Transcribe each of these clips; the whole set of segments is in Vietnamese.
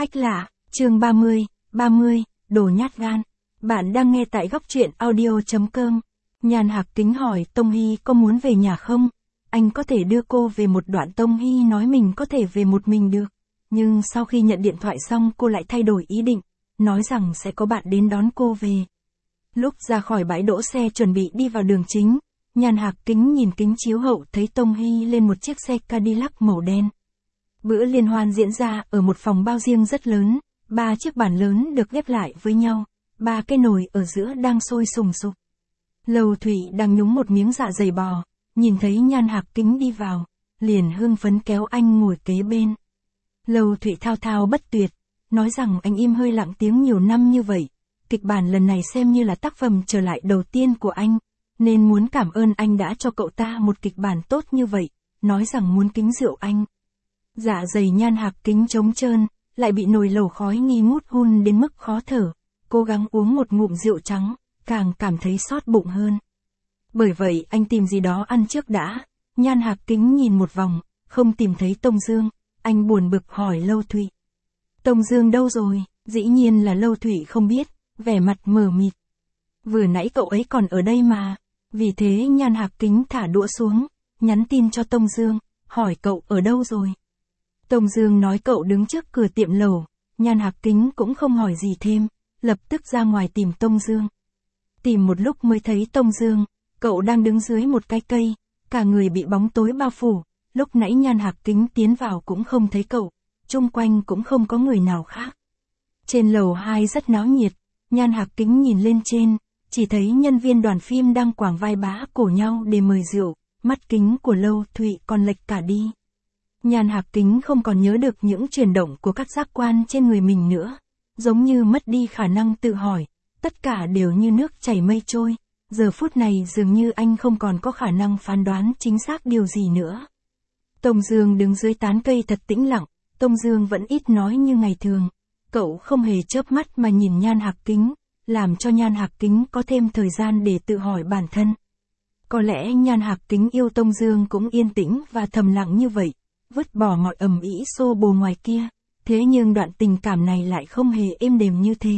Khách lạ, chương 30, đồ nhát gan. Bạn đang nghe tại góc truyện audio.com. Nhàn Hạc Kính hỏi Tông Hy có muốn về nhà không? Anh có thể đưa cô về một đoạn. Tông Hy nói mình có thể về một mình được. Nhưng sau khi nhận điện thoại xong cô lại thay đổi ý định, nói rằng sẽ có bạn đến đón cô về. Lúc ra khỏi bãi đỗ xe chuẩn bị đi vào đường chính, Nhàn Hạc Kính nhìn kính chiếu hậu thấy Tông Hy lên một chiếc xe Cadillac màu đen. Bữa liên hoan diễn ra ở một phòng bao riêng rất lớn, 3 chiếc bàn lớn được ghép lại với nhau, 3 cái nồi ở giữa đang sôi sùng sục. Lầu Thụy đang nhúng một miếng dạ dày bò, nhìn thấy Nhàn Hạc Kính đi vào, liền hưng phấn kéo anh ngồi kế bên. Lầu Thụy thao thao bất tuyệt, nói rằng anh im hơi lặng tiếng nhiều năm như vậy, kịch bản lần này xem như là tác phẩm trở lại đầu tiên của anh, nên muốn cảm ơn anh đã cho cậu ta một kịch bản tốt như vậy, nói rằng muốn kính rượu anh. Dạ dày Nhàn Hạc Kính trống trơn, lại bị nồi lẩu khói nghi ngút hun đến mức khó thở, cố gắng uống một ngụm rượu trắng, càng cảm thấy xót bụng hơn. Bởi vậy anh tìm gì đó ăn trước đã. Nhàn Hạc Kính nhìn một vòng, không tìm thấy Tông Dương, anh buồn bực hỏi Lâu Thụy. Tông Dương đâu rồi? Dĩ nhiên là Lâu Thụy không biết, vẻ mặt mờ mịt. Vừa nãy cậu ấy còn ở đây mà. Vì thế Nhàn Hạc Kính thả đũa xuống, nhắn tin cho Tông Dương, hỏi cậu ở đâu rồi. Tông Dương nói cậu đứng trước cửa tiệm lẩu. Nhàn Hạc Kính cũng không hỏi gì thêm, lập tức ra ngoài tìm Tông Dương. Tìm một lúc mới thấy Tông Dương, cậu đang đứng dưới một cái cây, cả người bị bóng tối bao phủ, lúc nãy Nhàn Hạc Kính tiến vào cũng không thấy cậu, chung quanh cũng không có người nào khác. Trên lầu 2 rất náo nhiệt, Nhàn Hạc Kính nhìn lên trên, chỉ thấy nhân viên đoàn phim đang quàng vai bá cổ nhau để mời rượu, mắt kính của Lâu Thụy còn lệch cả đi. Nhàn Hạc Kính không còn nhớ được những chuyển động của các giác quan trên người mình nữa, giống như mất đi khả năng tự hỏi, tất cả đều như nước chảy mây trôi, giờ phút này dường như anh không còn có khả năng phán đoán chính xác điều gì nữa. Tông Dương đứng dưới tán cây thật tĩnh lặng, Tông Dương vẫn ít nói như ngày thường, cậu không hề chớp mắt mà nhìn Nhàn Hạc Kính, làm cho Nhàn Hạc Kính có thêm thời gian để tự hỏi bản thân. Có lẽ Nhàn Hạc Kính yêu Tông Dương cũng yên tĩnh và thầm lặng như vậy, vứt bỏ mọi ầm ĩ xô bồ ngoài kia, thế nhưng đoạn tình cảm này lại không hề êm đềm như thế.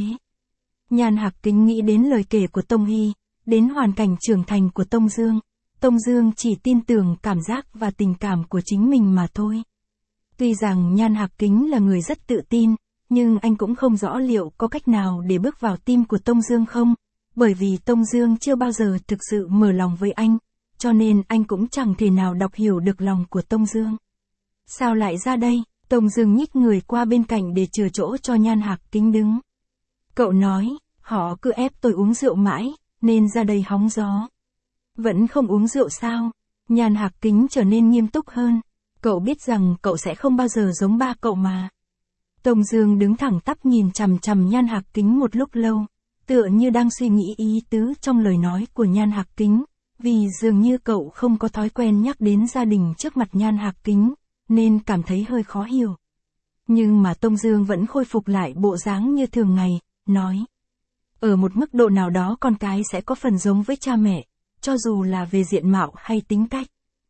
Nhàn Hạc Kính nghĩ đến lời kể của Tông Hy, đến hoàn cảnh trưởng thành của Tông Dương. Tông Dương chỉ tin tưởng cảm giác và tình cảm của chính mình mà thôi. Tuy rằng Nhàn Hạc Kính là người rất tự tin, nhưng anh cũng không rõ liệu có cách nào để bước vào tim của Tông Dương không, bởi vì Tông Dương chưa bao giờ thực sự mở lòng với anh, cho nên anh cũng chẳng thể nào đọc hiểu được lòng của Tông Dương. Sao lại ra đây? Tông Dương nhích người qua bên cạnh để chừa chỗ cho Nhàn Hạc Kính đứng. Cậu nói, họ cứ ép tôi uống rượu mãi, nên ra đây hóng gió. Vẫn không uống rượu sao? Nhàn Hạc Kính trở nên nghiêm túc hơn. Cậu biết rằng cậu sẽ không bao giờ giống ba cậu mà. Tông Dương đứng thẳng tắp nhìn chằm chằm Nhàn Hạc Kính một lúc lâu, tựa như đang suy nghĩ ý tứ trong lời nói của Nhàn Hạc Kính, vì dường như cậu không có thói quen nhắc đến gia đình trước mặt Nhàn Hạc Kính, nên cảm thấy hơi khó hiểu. Nhưng mà Tông Dương vẫn khôi phục lại bộ dáng như thường ngày, nói. Ở một mức độ nào đó con cái sẽ có phần giống với cha mẹ, cho dù là về diện mạo hay tính cách.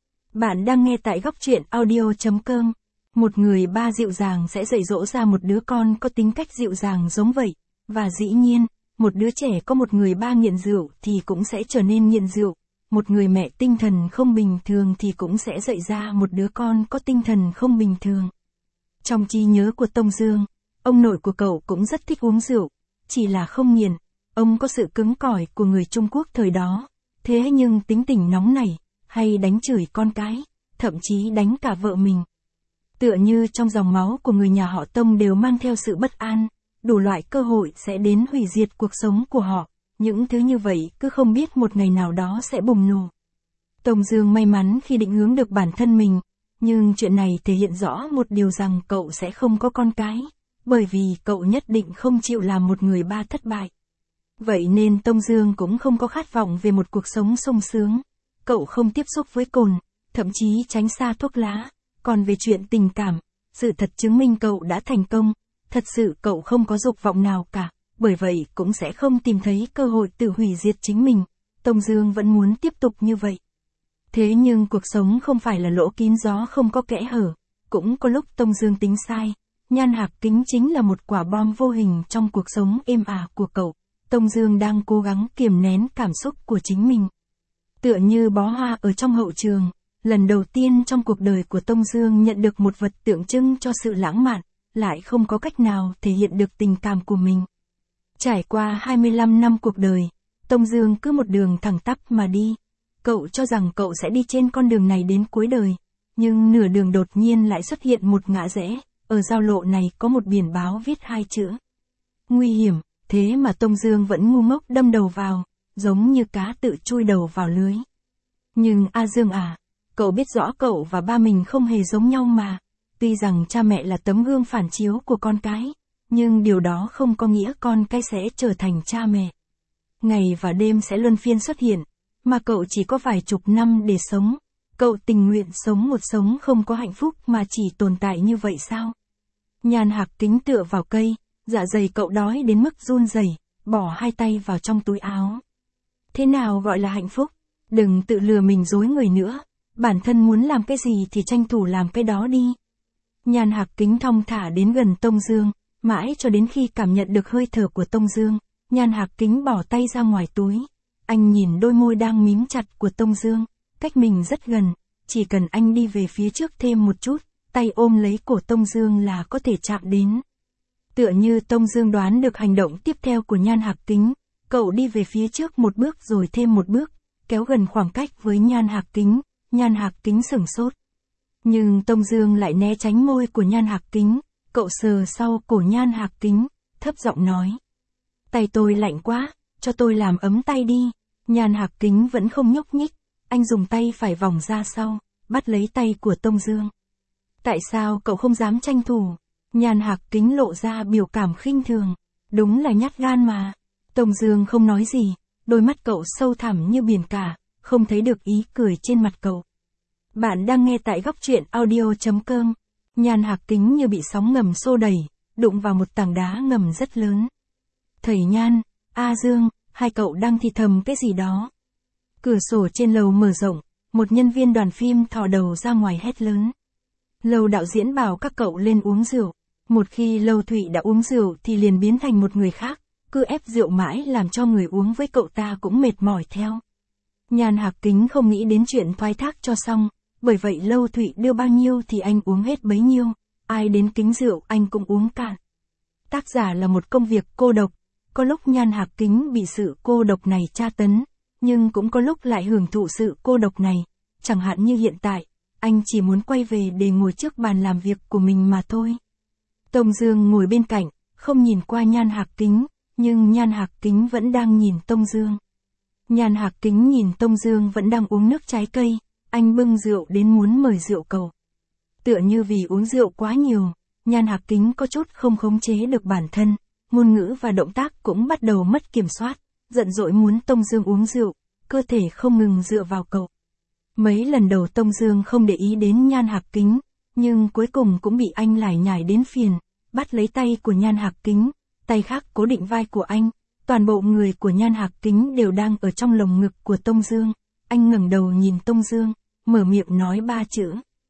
Bạn đang nghe tại góc truyện audio.com. Một người ba dịu dàng sẽ dạy dỗ ra một đứa con có tính cách dịu dàng giống vậy, và dĩ nhiên, một đứa trẻ có một người ba nghiện rượu thì cũng sẽ trở nên nghiện rượu, một người mẹ tinh thần không bình thường thì cũng sẽ dạy ra một đứa con có tinh thần không bình thường. Trong trí nhớ của Tông Dương, ông nội của cậu cũng rất thích uống rượu, chỉ là không nghiện, ông có sự cứng cỏi của người Trung Quốc thời đó, thế nhưng tính tình nóng nảy, hay đánh chửi con cái, thậm chí đánh cả vợ mình. Tựa như trong dòng máu của người nhà họ Tông đều mang theo sự bất an, đủ loại cơ hội sẽ đến hủy diệt cuộc sống của họ, những thứ như vậy cứ không biết một ngày nào đó sẽ bùng nổ. Tông Dương may mắn khi định hướng được bản thân mình, nhưng chuyện này thể hiện rõ một điều rằng cậu sẽ không có con cái, bởi vì cậu nhất định không chịu làm một người ba thất bại. Vậy nên Tông Dương cũng không có khát vọng về một cuộc sống sung sướng, cậu không tiếp xúc với cồn, thậm chí tránh xa thuốc lá. Còn về chuyện tình cảm, sự thật chứng minh cậu đã thành công, thật sự cậu không có dục vọng nào cả, bởi vậy cũng sẽ không tìm thấy cơ hội tự hủy diệt chính mình. Tông Dương vẫn muốn tiếp tục như vậy. Thế nhưng cuộc sống không phải là lỗ kín gió không có kẽ hở, cũng có lúc Tông Dương tính sai, Nhan Hạc Kính chính là một quả bom vô hình trong cuộc sống êm ả của cậu. Tông Dương đang cố gắng kiềm nén cảm xúc của chính mình. Tựa như bó hoa ở trong hậu trường, lần đầu tiên trong cuộc đời của Tông Dương nhận được một vật tượng trưng cho sự lãng mạn, lại không có cách nào thể hiện được tình cảm của mình. Trải qua 25 năm cuộc đời, Tông Dương cứ một đường thẳng tắp mà đi. Cậu cho rằng cậu sẽ đi trên con đường này đến cuối đời, nhưng nửa đường đột nhiên lại xuất hiện một ngã rẽ, ở giao lộ này có một biển báo viết hai chữ. Nguy hiểm, thế mà Tông Dương vẫn ngu ngốc đâm đầu vào, giống như cá tự chui đầu vào lưới. Nhưng A Dương à, cậu biết rõ cậu và ba mình không hề giống nhau mà. Tuy rằng cha mẹ là tấm gương phản chiếu của con cái, nhưng điều đó không có nghĩa con cái sẽ trở thành cha mẹ. Ngày và đêm sẽ luân phiên xuất hiện, mà cậu chỉ có vài chục năm để sống. Cậu tình nguyện sống một sống không có hạnh phúc mà chỉ tồn tại như vậy sao? Nhan Hạc Kính tựa vào cây, dạ dày cậu đói đến mức run rẩy, bỏ hai tay vào trong túi áo. Thế nào gọi là hạnh phúc? Đừng tự lừa mình dối người nữa, bản thân muốn làm cái gì thì tranh thủ làm cái đó đi. Nhan Hạc Kính thong thả đến gần Tông Dương, mãi cho đến khi cảm nhận được hơi thở của Tông Dương, Nhan Hạc Kính bỏ tay ra ngoài túi. Anh nhìn đôi môi đang mím chặt của Tông Dương, cách mình rất gần, chỉ cần anh đi về phía trước thêm một chút, tay ôm lấy cổ Tông Dương là có thể chạm đến. Tựa như Tông Dương đoán được hành động tiếp theo của Nhan Hạc Kính, cậu đi về phía trước một bước rồi thêm một bước, kéo gần khoảng cách với Nhan Hạc Kính. Nhan Hạc Kính sửng sốt. Nhưng Tông Dương lại né tránh môi của Nhan Hạc Kính, cậu sờ sau cổ Nhan Hạc Kính, thấp giọng nói. Tay tôi lạnh quá, cho tôi làm ấm tay đi. Nhan Hạc Kính vẫn không nhúc nhích, anh dùng tay phải vòng ra sau, bắt lấy tay của Tông Dương. Tại sao cậu không dám tranh thủ? Nhan Hạc Kính lộ ra biểu cảm khinh thường, đúng là nhát gan mà. Tông Dương không nói gì, đôi mắt cậu sâu thẳm như biển cả, không thấy được ý cười trên mặt cậu. Bạn đang nghe tại góc truyện audio.com. Nhan Hạc Kính như bị sóng ngầm xô đẩy, đụng vào một tảng đá ngầm rất lớn. Thầy Nhan, A Dương, hai cậu đang thì thầm cái gì đó. Cửa sổ trên lầu mở rộng, một nhân viên đoàn phim thò đầu ra ngoài hét lớn. Lầu đạo diễn bảo các cậu lên uống rượu. Một khi Lâu Thụy đã uống rượu thì liền biến thành một người khác, cứ ép rượu mãi làm cho người uống với cậu ta cũng mệt mỏi theo. Nhan Hạc Kính không nghĩ đến chuyện thoái thác cho xong, bởi vậy Lâu Thụy đưa bao nhiêu thì anh uống hết bấy nhiêu, ai đến kính rượu anh cũng uống cạn. Tác giả là một công việc cô độc, có lúc Nhan Hạc Kính bị sự cô độc này tra tấn, nhưng cũng có lúc lại hưởng thụ sự cô độc này, chẳng hạn như hiện tại, anh chỉ muốn quay về để ngồi trước bàn làm việc của mình mà thôi. Tông Dương ngồi bên cạnh, không nhìn qua Nhan Hạc Kính, nhưng Nhan Hạc Kính vẫn đang nhìn Tông Dương. Nhan Hạc Kính nhìn Tông Dương vẫn đang uống nước trái cây, anh bưng rượu đến muốn mời rượu cậu. Tựa như vì uống rượu quá nhiều, Nhan Hạc Kính có chút không khống chế được bản thân, ngôn ngữ và động tác cũng bắt đầu mất kiểm soát, giận dỗi muốn Tông Dương uống rượu, cơ thể không ngừng dựa vào cậu. Mấy lần đầu Tông Dương không để ý đến Nhan Hạc Kính, nhưng cuối cùng cũng bị anh lải nhải đến phiền, bắt lấy tay của Nhan Hạc Kính, tay khác cố định vai của anh, toàn bộ người của Nhan Hạc Kính đều đang ở trong lồng ngực của Tông Dương. Anh ngẩng đầu nhìn Tông Dương, mở miệng nói ba chữ.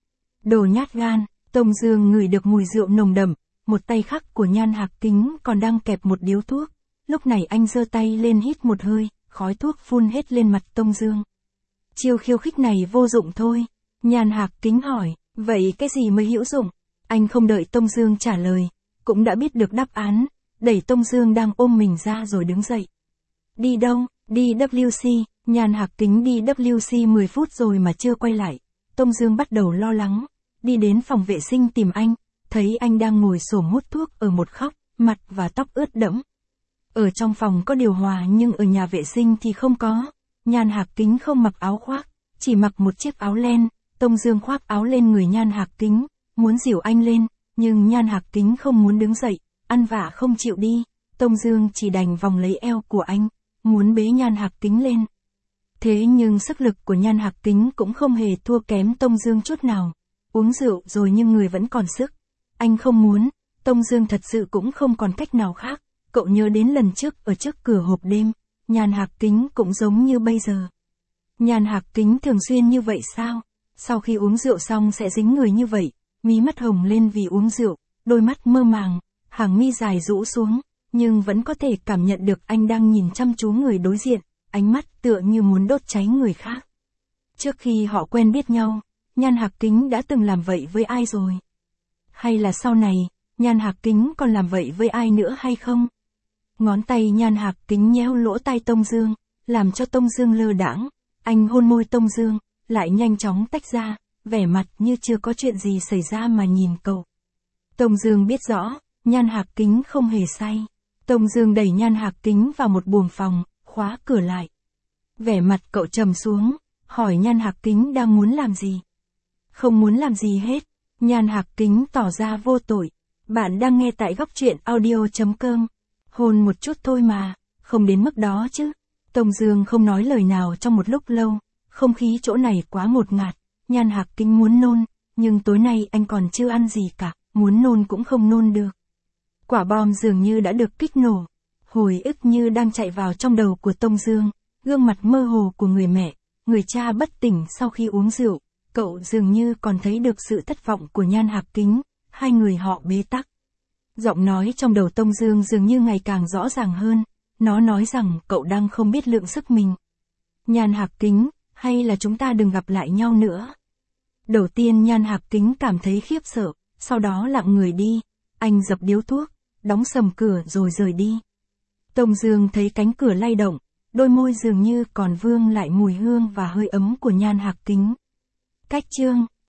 Đồ nhát gan. Tông Dương ngửi được mùi rượu nồng đậm, một tay khác của Nhan Hạc Kính còn đang kẹp một điếu thuốc. Lúc này anh giơ tay lên hít một hơi, khói thuốc phun hết lên mặt Tông Dương. Chiêu khiêu khích này vô dụng thôi. Nhan Hạc Kính hỏi, vậy cái gì mới hữu dụng? Anh không đợi Tông Dương trả lời, cũng đã biết được đáp án, đẩy Tông Dương đang ôm mình ra rồi đứng dậy. Đi đâu? Đi WC. Nhan Hạc Kính đi WC 10 phút rồi mà chưa quay lại. Tông Dương bắt đầu lo lắng, đi đến phòng vệ sinh tìm anh, thấy anh đang ngồi xổm hút thuốc ở một góc, mặt và tóc ướt đẫm. Ở trong phòng có điều hòa nhưng ở nhà vệ sinh thì không có. Nhan Hạc Kính không mặc áo khoác, chỉ mặc một chiếc áo len. Tông Dương khoác áo lên người Nhan Hạc Kính, muốn dìu anh lên, nhưng Nhan Hạc Kính không muốn đứng dậy, ăn vạ không chịu đi. Tông Dương chỉ đành vòng lấy eo của anh, muốn bế Nhan Hạc Kính lên. Thế nhưng sức lực của Nhan Hạc Kính cũng không hề thua kém Tông Dương chút nào. Uống rượu rồi nhưng người vẫn còn sức. Anh không muốn, Tông Dương thật sự cũng không còn cách nào khác. Cậu nhớ đến lần trước ở trước cửa hộp đêm, Nhan Hạc Kính cũng giống như bây giờ. Nhan Hạc Kính thường xuyên như vậy sao? Sau khi uống rượu xong sẽ dính người như vậy, mí mắt hồng lên vì uống rượu, đôi mắt mơ màng, hàng mi dài rũ xuống, nhưng vẫn có thể cảm nhận được anh đang nhìn chăm chú người đối diện, ánh mắt tựa như muốn đốt cháy người khác. Trước khi họ quen biết nhau, Nhan Hạc Kính đã từng làm vậy với ai rồi? Hay là sau này, Nhan Hạc Kính còn làm vậy với ai nữa hay không? Ngón tay Nhan Hạc Kính nhéo lỗ tai Tông Dương, làm cho Tông Dương lơ đãng. Anh hôn môi Tông Dương, lại nhanh chóng tách ra, vẻ mặt như chưa có chuyện gì xảy ra mà nhìn cậu. Tông Dương biết rõ, Nhan Hạc Kính không hề say. Tông Dương đẩy Nhan Hạc Kính vào một buồng phòng, khóa cửa lại. Vẻ mặt cậu trầm xuống, hỏi Nhan Hạc Kính đang muốn làm gì? Không muốn làm gì hết. Nhan Hạc Kính tỏ ra vô tội. Bạn đang nghe tại góc truyện audio.com. Hôn một chút thôi mà, không đến mức đó chứ. Tông Dương không nói lời nào trong một lúc lâu, không khí chỗ này quá ngột ngạt. Nhan Hạc Kính muốn nôn, nhưng tối nay anh còn chưa ăn gì cả, muốn nôn cũng không nôn được. Quả bom dường như đã được kích nổ. Hồi ức như đang chạy vào trong đầu của Tông Dương, gương mặt mơ hồ của người mẹ, người cha bất tỉnh sau khi uống rượu. Cậu dường như còn thấy được sự thất vọng của Nhan Hạc Kính, hai người họ bế tắc. Giọng nói trong đầu Tông Dương dường như ngày càng rõ ràng hơn, nó nói rằng cậu đang không biết lượng sức mình. Nhan Hạc Kính, hay là chúng ta đừng gặp lại nhau nữa? Đầu tiên Nhan Hạc Kính cảm thấy khiếp sợ, sau đó lặng người đi, anh dập điếu thuốc, đóng sầm cửa rồi rời đi. Tông Dương thấy cánh cửa lay động, đôi môi dường như còn vương lại mùi hương và hơi ấm của Nhan Hạc Kính. Cách chương